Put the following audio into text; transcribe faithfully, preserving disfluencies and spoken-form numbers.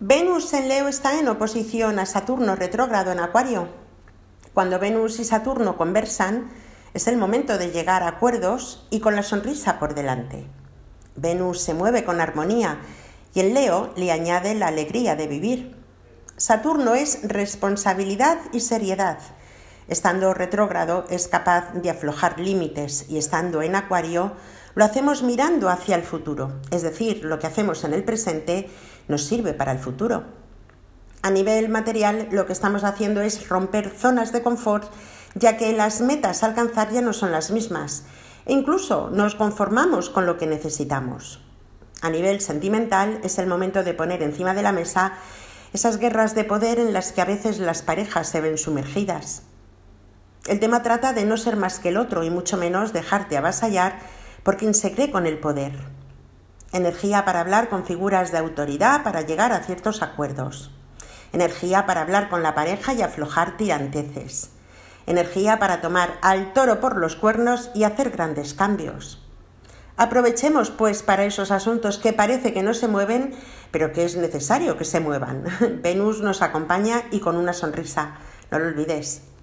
Venus en Leo está en oposición a Saturno retrógrado en Acuario. Cuando Venus y Saturno conversan, es el momento de llegar a acuerdos y con la sonrisa por delante. Venus se mueve con armonía y en Leo le añade la alegría de vivir. Saturno es responsabilidad y seriedad. Estando retrógrado es capaz de aflojar límites y estando en Acuario lo hacemos mirando hacia el futuro, es decir, lo que hacemos en el presente nos sirve para el futuro. A nivel material, lo que estamos haciendo es romper zonas de confort, ya que las metas a alcanzar ya no son las mismas e incluso nos conformamos con lo que necesitamos. A nivel sentimental, es el momento de poner encima de la mesa esas guerras de poder en las que a veces las parejas se ven sumergidas. El tema trata de no ser más que el otro y mucho menos dejarte avasallar por quien se cree con el poder. Energía para hablar con figuras de autoridad para llegar a ciertos acuerdos. Energía para hablar con la pareja y aflojar tiranteces. Energía para tomar al toro por los cuernos y hacer grandes cambios. Aprovechemos pues para esos asuntos que parece que no se mueven, pero que es necesario que se muevan. Venus nos acompaña y con una sonrisa. No lo olvides.